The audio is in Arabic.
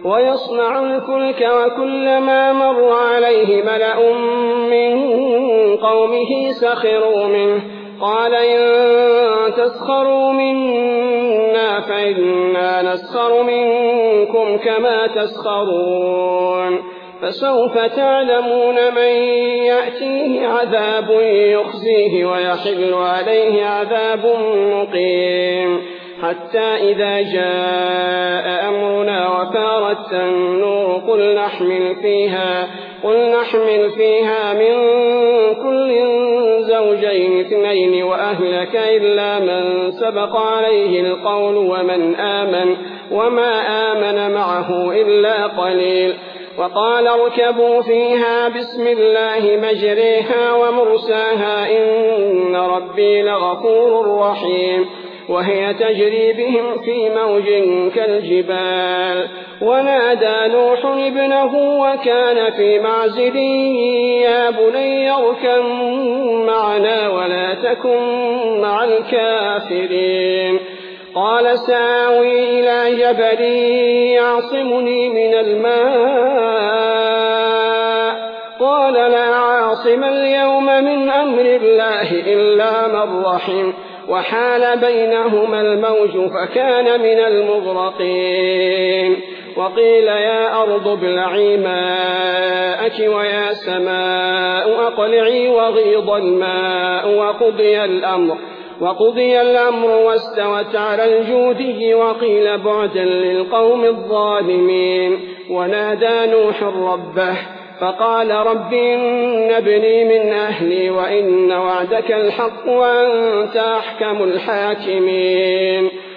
ويصنع الفلك وكلما مر عليه ملأ من قومه سخروا منه قال إن تسخروا منا فإنا نسخر منكم كما تسخرون فسوف تعلمون من يأتيه عذاب يخزيه ويحل عليه عذاب مقيم حتى إذا جاء أمرنا وفارت النور قل نحمل فيها من كل زوجين اثنين وأهلك إلا من سبق عليه القول وما آمن معه إلا قليل وقال اركبوا فيها بسم الله مجريها ومرساها إن ربي لغفور رحيم وهي تجري بهم في موج كالجبال ونادى نوح ابنه وكان في معزل يا بني اركب معنا ولا تكن مع الكافرين قال سآوي إلى جبل يعصمني من الماء قال لا عاصم اليوم من أمر الله إلا من رحم وحال بينهما الموج فكان من المغرقين وقيل يا أرض ابلعي ماءك ويا سماء أقلعي وغيض الماء وقضي الأمر واستوت على الجودي وقيل بعدا للقوم الظالمين ونادى نوح ربه فقال رب إن ابني من أهلي وإن وعدك الحق وأنت أحكم الحاكمين